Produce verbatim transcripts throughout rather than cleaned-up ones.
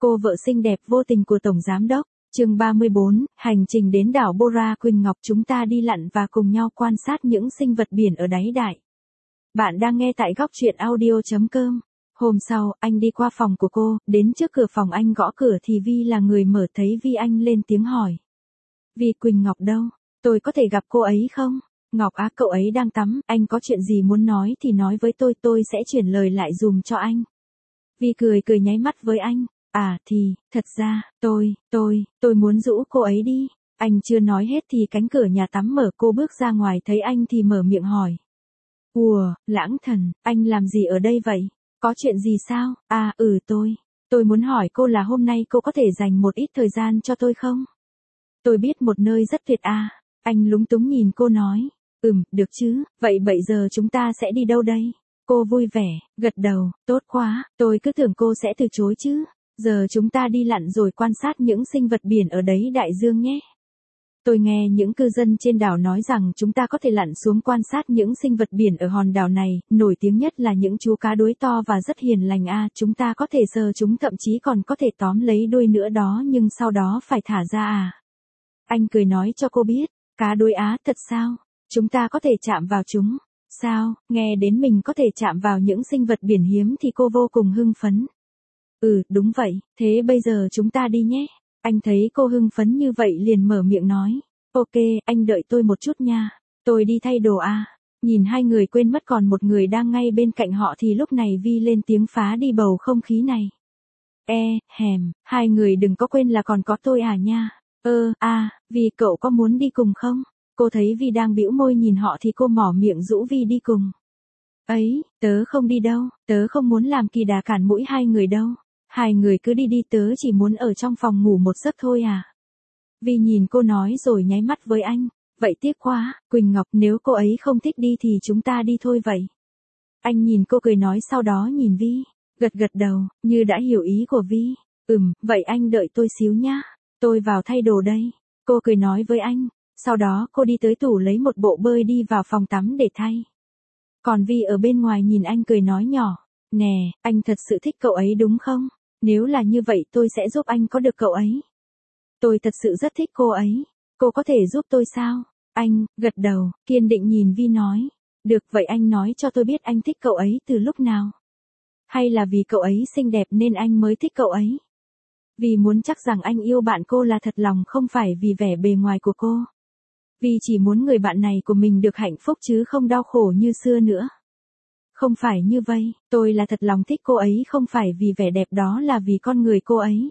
Cô vợ xinh đẹp vô tình của Tổng Giám Đốc. Chương ba mươi bốn, hành trình đến đảo Bora Quỳnh Ngọc, chúng ta đi lặn và cùng nhau quan sát những sinh vật biển ở đáy đại. Bạn đang nghe tại góc truyện audio chấm com. Hôm sau, anh đi qua phòng của cô, đến trước cửa phòng anh gõ cửa thì Vi là người mở, thấy Vi anh lên tiếng hỏi. Vi, Quỳnh Ngọc đâu? Tôi có thể gặp cô ấy không? Ngọc á, cậu ấy đang tắm, anh có chuyện gì muốn nói thì nói với tôi, tôi sẽ chuyển lời lại dùm cho anh. Vi cười cười nháy mắt với anh. À thì, thật ra, tôi, tôi, tôi muốn rũ cô ấy đi. Anh chưa nói hết thì cánh cửa nhà tắm mở, cô bước ra ngoài thấy anh thì mở miệng hỏi. Ùa, Lãng Thần, anh làm gì ở đây vậy? Có chuyện gì sao? À, ừ tôi, tôi muốn hỏi cô là hôm nay cô có thể dành một ít thời gian cho tôi không? Tôi biết một nơi rất tuyệt à. Anh lúng túng nhìn cô nói. Ừm, được chứ, vậy bây giờ chúng ta sẽ đi đâu đây? Cô vui vẻ, gật đầu, tốt quá, tôi cứ tưởng cô sẽ từ chối chứ. Giờ chúng ta đi lặn rồi quan sát những sinh vật biển ở đấy đại dương nhé. Tôi nghe những cư dân trên đảo nói rằng chúng ta có thể lặn xuống quan sát những sinh vật biển ở hòn đảo này, nổi tiếng nhất là những chú cá đuối to và rất hiền lành à, chúng ta có thể sờ chúng, thậm chí còn có thể tóm lấy đuôi nữa đó, nhưng sau đó phải thả ra à. Anh cười nói cho cô biết, cá đuối á, thật sao? Chúng ta có thể chạm vào chúng. Sao, nghe đến mình có thể chạm vào những sinh vật biển hiếm thì cô vô cùng hưng phấn. Ừ, đúng vậy, thế bây giờ chúng ta đi nhé. Anh thấy cô hưng phấn như vậy liền mở miệng nói. Ok, anh đợi tôi một chút nha. Tôi đi thay đồ à. Nhìn hai người quên mất còn một người đang ngay bên cạnh họ thì lúc này Vi lên tiếng phá đi bầu không khí này. E, hèm, hai người đừng có quên là còn có tôi à nha. Ơ, à, Vi cậu có muốn đi cùng không? Cô thấy Vi đang bĩu môi nhìn họ thì cô mỏ miệng rũ Vi đi cùng. Ấy, tớ không đi đâu, tớ không muốn làm kỳ đà cản mũi hai người đâu. Hai người cứ đi đi, tớ chỉ muốn ở trong phòng ngủ một giấc thôi à. Vi nhìn cô nói rồi nháy mắt với anh. Vậy tiếc quá, Quỳnh Ngọc, nếu cô ấy không thích đi thì chúng ta đi thôi vậy. Anh nhìn cô cười nói, sau đó nhìn Vi, gật gật đầu, như đã hiểu ý của Vi. Ừm, vậy anh đợi tôi xíu nhá. Tôi vào thay đồ đây. Cô cười nói với anh. Sau đó cô đi tới tủ lấy một bộ bơi đi vào phòng tắm để thay. Còn Vi ở bên ngoài nhìn anh cười nói nhỏ. Nè, anh thật sự thích cậu ấy đúng không? Nếu là như vậy tôi sẽ giúp anh có được cậu ấy. Tôi thật sự rất thích cô ấy. Cô có thể giúp tôi sao? Anh, gật đầu, kiên định nhìn Vi nói. Được, vậy anh nói cho tôi biết anh thích cậu ấy từ lúc nào? Hay là vì cậu ấy xinh đẹp nên anh mới thích cậu ấy? Vì muốn chắc rằng anh yêu bạn cô là thật lòng, không phải vì vẻ bề ngoài của cô. Vì chỉ muốn người bạn này của mình được hạnh phúc chứ không đau khổ như xưa nữa. Không phải như vậy, tôi là thật lòng thích cô ấy, không phải vì vẻ đẹp, đó là vì con người cô ấy.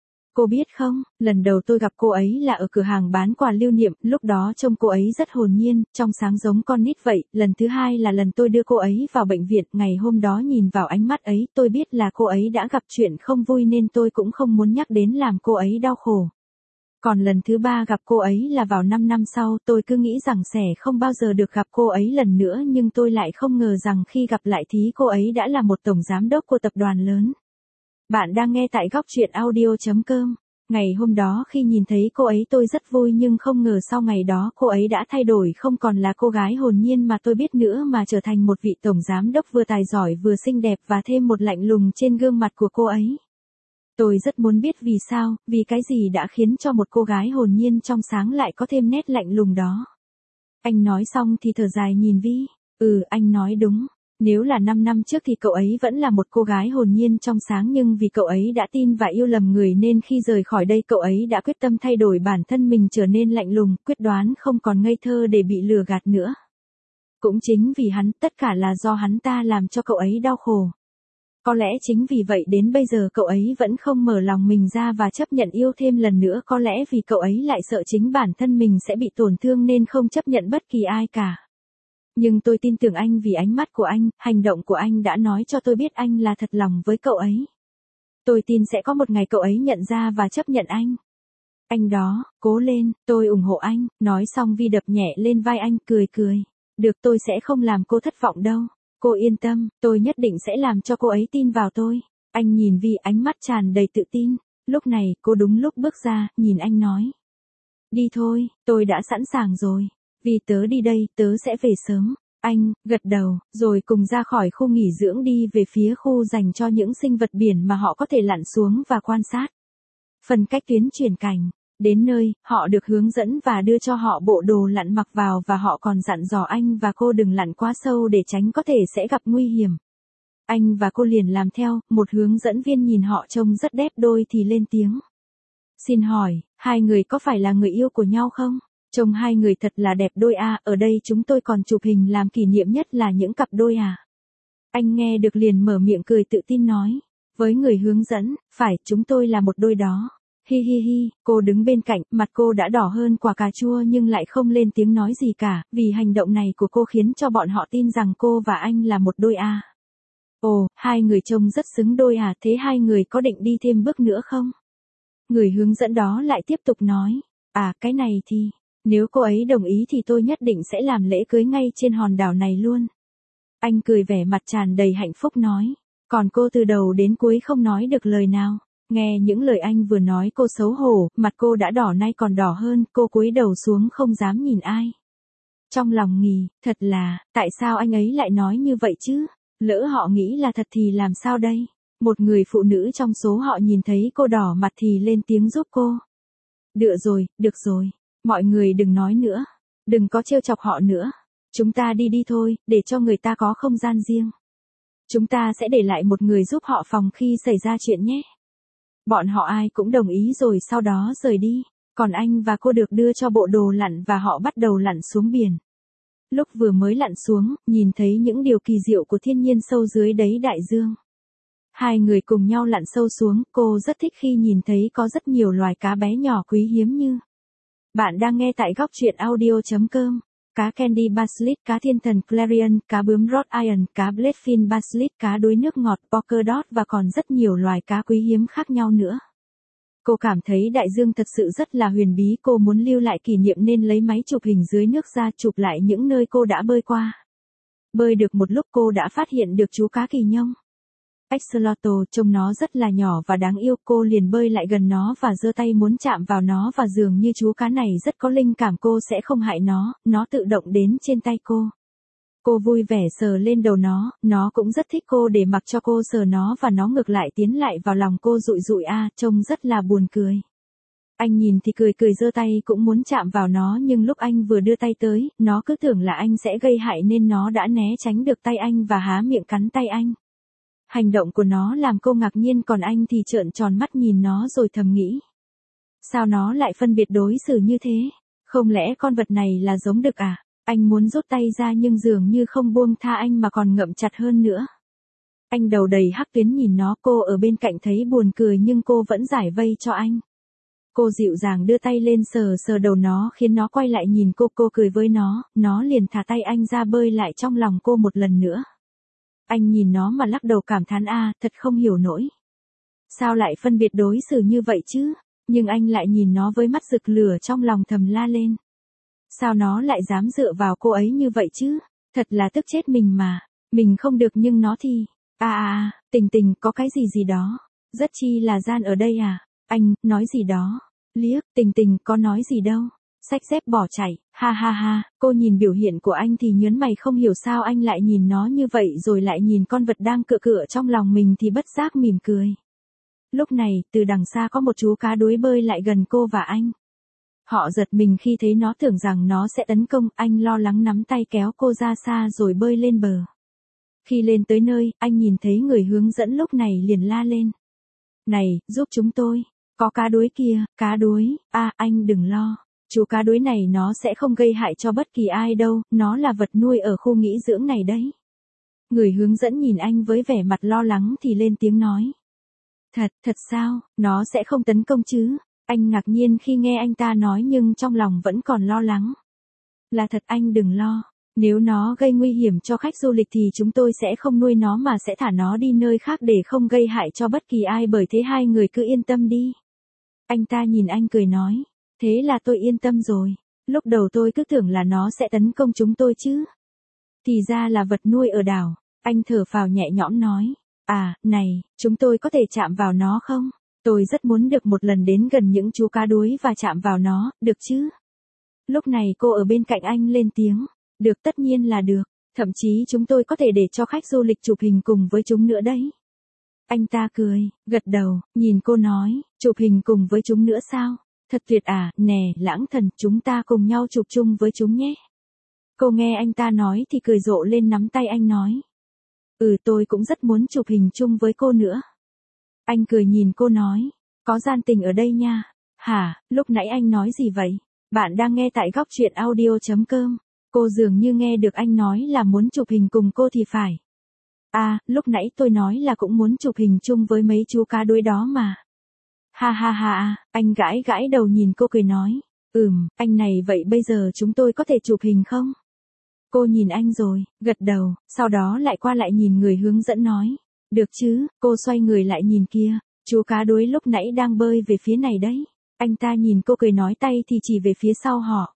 Cô biết không, lần đầu tôi gặp cô ấy là ở cửa hàng bán quà lưu niệm, lúc đó trông cô ấy rất hồn nhiên, trong sáng giống con nít vậy. Lần thứ hai là lần tôi đưa cô ấy vào bệnh viện, ngày hôm đó nhìn vào ánh mắt ấy, tôi biết là cô ấy đã gặp chuyện không vui nên tôi cũng không muốn nhắc đến làm cô ấy đau khổ. Còn lần thứ ba gặp cô ấy là vào năm năm sau, tôi cứ nghĩ rằng sẽ không bao giờ được gặp cô ấy lần nữa, nhưng tôi lại không ngờ rằng khi gặp lại thì cô ấy đã là một tổng giám đốc của tập đoàn lớn. Bạn đang nghe tại góc truyện audio chấm com. Ngày hôm đó khi nhìn thấy cô ấy tôi rất vui, nhưng không ngờ sau ngày đó cô ấy đã thay đổi, không còn là cô gái hồn nhiên mà tôi biết nữa mà trở thành một vị tổng giám đốc vừa tài giỏi vừa xinh đẹp, và thêm một lạnh lùng trên gương mặt của cô ấy. Tôi rất muốn biết vì sao, vì cái gì đã khiến cho một cô gái hồn nhiên trong sáng lại có thêm nét lạnh lùng đó. Anh nói xong thì thở dài nhìn Vi. Ừ, anh nói đúng. Nếu là năm năm trước thì cậu ấy vẫn là một cô gái hồn nhiên trong sáng, nhưng vì cậu ấy đã tin và yêu lầm người nên khi rời khỏi đây cậu ấy đã quyết tâm thay đổi bản thân mình trở nên lạnh lùng, quyết đoán không còn ngây thơ để bị lừa gạt nữa. Cũng chính vì hắn, tất cả là do hắn ta làm cho cậu ấy đau khổ. Có lẽ chính vì vậy đến bây giờ cậu ấy vẫn không mở lòng mình ra và chấp nhận yêu thêm lần nữa, có lẽ vì cậu ấy lại sợ chính bản thân mình sẽ bị tổn thương nên không chấp nhận bất kỳ ai cả. Nhưng tôi tin tưởng anh vì ánh mắt của anh, hành động của anh đã nói cho tôi biết anh là thật lòng với cậu ấy. Tôi tin sẽ có một ngày cậu ấy nhận ra và chấp nhận anh. Anh đó, cố lên, tôi ủng hộ anh. Nói xong Vi đập nhẹ lên vai anh, cười cười. Được, tôi sẽ không làm cô thất vọng đâu. Cô yên tâm, tôi nhất định sẽ làm cho cô ấy tin vào tôi. Anh nhìn Vi, ánh mắt tràn đầy tự tin. Lúc này, cô đúng lúc bước ra, nhìn anh nói. Đi thôi, tôi đã sẵn sàng rồi. Vì tớ đi đây, tớ sẽ về sớm. Anh, gật đầu, rồi cùng ra khỏi khu nghỉ dưỡng đi về phía khu dành cho những sinh vật biển mà họ có thể lặn xuống và quan sát. Phần cách tuyến chuyển cảnh. Đến nơi, họ được hướng dẫn và đưa cho họ bộ đồ lặn mặc vào và họ còn dặn dò anh và cô đừng lặn quá sâu để tránh có thể sẽ gặp nguy hiểm. Anh và cô liền làm theo, một hướng dẫn viên nhìn họ trông rất đẹp đôi thì lên tiếng. Xin hỏi, hai người có phải là người yêu của nhau không? Trông hai người thật là đẹp đôi à, ở đây chúng tôi còn chụp hình làm kỷ niệm nhất là những cặp đôi à. Anh nghe được liền mở miệng cười tự tin nói. Với người hướng dẫn, phải, chúng tôi là một đôi đó. Hi hi hi, cô đứng bên cạnh, mặt cô đã đỏ hơn quả cà chua nhưng lại không lên tiếng nói gì cả, vì hành động này của cô khiến cho bọn họ tin rằng cô và anh là một đôi à. Ồ, hai người trông rất xứng đôi à, thế hai người có định đi thêm bước nữa không? Người hướng dẫn đó lại tiếp tục nói. À, cái này thì, nếu cô ấy đồng ý thì tôi nhất định sẽ làm lễ cưới ngay trên hòn đảo này luôn. Anh cười vẻ mặt tràn đầy hạnh phúc nói. Còn cô từ đầu đến cuối không nói được lời nào. Nghe những lời anh vừa nói cô xấu hổ, mặt cô đã đỏ nay còn đỏ hơn, cô cúi đầu xuống không dám nhìn ai. Trong lòng nghỉ, thật là, tại sao anh ấy lại nói như vậy chứ? Lỡ họ nghĩ là thật thì làm sao đây? Một người phụ nữ trong số họ nhìn thấy cô đỏ mặt thì lên tiếng giúp cô. Được rồi, được rồi, mọi người đừng nói nữa, đừng có trêu chọc họ nữa. Chúng ta đi đi thôi, để cho người ta có không gian riêng. Chúng ta sẽ để lại một người giúp họ phòng khi xảy ra chuyện nhé. Bọn họ ai cũng đồng ý rồi sau đó rời đi, còn anh và cô được đưa cho bộ đồ lặn và họ bắt đầu lặn xuống biển. Lúc vừa mới lặn xuống, nhìn thấy những điều kỳ diệu của thiên nhiên sâu dưới đáy đại dương. Hai người cùng nhau lặn sâu xuống, cô rất thích khi nhìn thấy có rất nhiều loài cá bé nhỏ quý hiếm như. Bạn đang nghe tại góc truyện audio chấm com. Cá candy basilisk, cá thiên thần clarion, cá bướm rod iron, cá blackfin basilisk, cá đuối nước ngọt polka dot và còn rất nhiều loài cá quý hiếm khác nhau nữa. Cô cảm thấy đại dương thật sự rất là huyền bí, cô muốn lưu lại kỷ niệm nên lấy máy chụp hình dưới nước ra chụp lại những nơi cô đã bơi qua. Bơi được một lúc cô đã phát hiện được chú cá kỳ nhông. Axolotl, trông nó rất là nhỏ và đáng yêu, cô liền bơi lại gần nó và giơ tay muốn chạm vào nó và dường như chú cá này rất có linh cảm, cô sẽ không hại nó, nó tự động đến trên tay cô. Cô vui vẻ sờ lên đầu nó, nó cũng rất thích cô để mặc cho cô sờ nó và nó ngược lại tiến lại vào lòng cô rụi rụi a, trông rất là buồn cười. Anh nhìn thì cười cười giơ tay cũng muốn chạm vào nó nhưng lúc anh vừa đưa tay tới, nó cứ tưởng là anh sẽ gây hại nên nó đã né tránh được tay anh và há miệng cắn tay anh. Hành động của nó làm cô ngạc nhiên còn anh thì trợn tròn mắt nhìn nó rồi thầm nghĩ. Sao nó lại phân biệt đối xử như thế? Không lẽ con vật này là giống đực à? Anh muốn rút tay ra nhưng dường như không buông tha anh mà còn ngậm chặt hơn nữa. Anh đầu đầy hắc tuyến nhìn nó, cô ở bên cạnh thấy buồn cười nhưng cô vẫn giải vây cho anh. Cô dịu dàng đưa tay lên sờ sờ đầu nó khiến nó quay lại nhìn cô, cô cười với nó, nó liền thả tay anh ra bơi lại trong lòng cô một lần nữa. Anh nhìn nó mà lắc đầu cảm thán a, thật không hiểu nổi. Sao lại phân biệt đối xử như vậy chứ? Nhưng anh lại nhìn nó với mắt rực lửa trong lòng thầm la lên. Sao nó lại dám dựa vào cô ấy như vậy chứ? Thật là tức chết mình mà. Mình không được nhưng nó thì. À à, Tình Tình có cái gì gì đó. Rất chi là gian ở đây à? Anh, nói gì đó. Liếc, Tình Tình có nói gì đâu. Xách dép bỏ chạy, ha ha ha, cô nhìn biểu hiện của anh thì nhớn mày không hiểu sao anh lại nhìn nó như vậy rồi lại nhìn con vật đang cựa cựa trong lòng mình thì bất giác mỉm cười. Lúc này, từ đằng xa có một chú cá đuối bơi lại gần cô và anh. Họ giật mình khi thấy nó tưởng rằng nó sẽ tấn công, anh lo lắng nắm tay kéo cô ra xa rồi bơi lên bờ. Khi lên tới nơi, anh nhìn thấy người hướng dẫn lúc này liền la lên. Này, giúp chúng tôi, có cá đuối kia, cá đuối, a anh đừng lo. Chú cá đuối này nó sẽ không gây hại cho bất kỳ ai đâu, nó là vật nuôi ở khu nghỉ dưỡng này đấy. Người hướng dẫn nhìn anh với vẻ mặt lo lắng thì lên tiếng nói. Thật, thật sao, nó sẽ không tấn công chứ? Anh ngạc nhiên khi nghe anh ta nói nhưng trong lòng vẫn còn lo lắng. Là thật anh đừng lo, nếu nó gây nguy hiểm cho khách du lịch thì chúng tôi sẽ không nuôi nó mà sẽ thả nó đi nơi khác để không gây hại cho bất kỳ ai, bởi thế hai người cứ yên tâm đi. Anh ta nhìn anh cười nói. Thế là tôi yên tâm rồi, lúc đầu tôi cứ tưởng là nó sẽ tấn công chúng tôi chứ. Thì ra là vật nuôi ở đảo, anh thở phào nhẹ nhõm nói. À, này, chúng tôi có thể chạm vào nó không? Tôi rất muốn được một lần đến gần những chú cá đuối và chạm vào nó, được chứ? Lúc này cô ở bên cạnh anh lên tiếng. Được, tất nhiên là được. Thậm chí chúng tôi có thể để cho khách du lịch chụp hình cùng với chúng nữa đấy. Anh ta cười, gật đầu, nhìn cô nói, chụp hình cùng với chúng nữa sao? Thật tuyệt à, nè, Lãng Thần, chúng ta cùng nhau chụp chung với chúng nhé. Cô nghe anh ta nói thì cười rộ lên nắm tay anh nói. Ừ, tôi cũng rất muốn chụp hình chung với cô nữa. Anh cười nhìn cô nói, có gian tình ở đây nha. Hả, lúc nãy anh nói gì vậy? Bạn đang nghe tại góc truyện audio.com. Cô dường như nghe được anh nói là muốn chụp hình cùng cô thì phải. À, lúc nãy tôi nói là cũng muốn chụp hình chung với mấy chú cá đuối đó mà. Ha ha ha, anh gãi gãi đầu nhìn cô cười nói. Ừm, anh này vậy bây giờ chúng tôi có thể chụp hình không? Cô nhìn anh rồi, gật đầu, sau đó lại qua lại nhìn người hướng dẫn nói. Được chứ, cô xoay người lại nhìn kia, chú cá đuối lúc nãy đang bơi về phía này đấy. Anh ta nhìn cô cười nói tay thì chỉ về phía sau họ.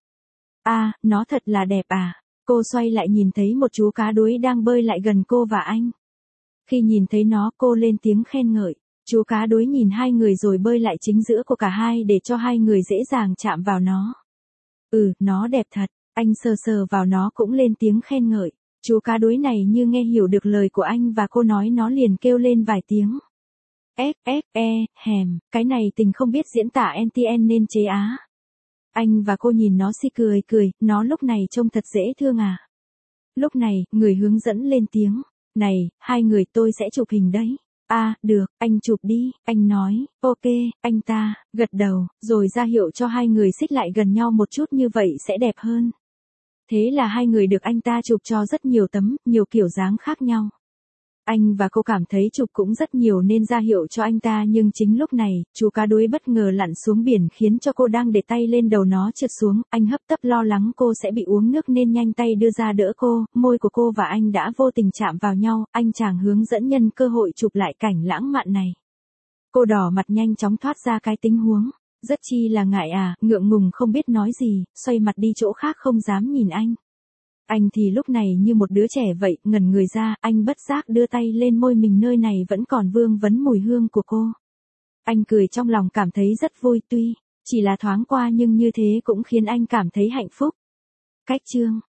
À, nó thật là đẹp à. Cô xoay lại nhìn thấy một chú cá đuối đang bơi lại gần cô và anh. Khi nhìn thấy nó cô lên tiếng khen ngợi. Chú cá đuối nhìn hai người rồi bơi lại chính giữa của cả hai để cho hai người dễ dàng chạm vào nó. Ừ, nó đẹp thật. Anh sờ sờ vào nó cũng lên tiếng khen ngợi. Chú cá đuối này như nghe hiểu được lời của anh và cô nói nó liền kêu lên vài tiếng. F, F, E, hèm, cái này tình không biết diễn tả en tê en nên chế á. Anh và cô nhìn nó si cười cười, nó lúc này trông thật dễ thương à. Lúc này, người hướng dẫn lên tiếng. Này, hai người tôi sẽ chụp hình đấy. À, được, anh chụp đi, anh nói, ok, anh ta, gật đầu, rồi ra hiệu cho hai người xích lại gần nhau một chút như vậy sẽ đẹp hơn. Thế là hai người được anh ta chụp cho rất nhiều tấm, nhiều kiểu dáng khác nhau. Anh và cô cảm thấy chụp cũng rất nhiều nên ra hiệu cho anh ta nhưng chính lúc này, chú cá đuối bất ngờ lặn xuống biển khiến cho cô đang để tay lên đầu nó trượt xuống, anh hấp tấp lo lắng cô sẽ bị uống nước nên nhanh tay đưa ra đỡ cô, môi của cô và anh đã vô tình chạm vào nhau, anh chàng hướng dẫn nhân cơ hội chụp lại cảnh lãng mạn này. Cô đỏ mặt nhanh chóng thoát ra cái tình huống, rất chi là ngại à, ngượng ngùng không biết nói gì, xoay mặt đi chỗ khác không dám nhìn anh. Anh thì lúc này như một đứa trẻ vậy, ngẩn người ra, anh bất giác đưa tay lên môi mình nơi này vẫn còn vương vấn mùi hương của cô. Anh cười trong lòng cảm thấy rất vui tuy, chỉ là thoáng qua nhưng như thế cũng khiến anh cảm thấy hạnh phúc. Cách chương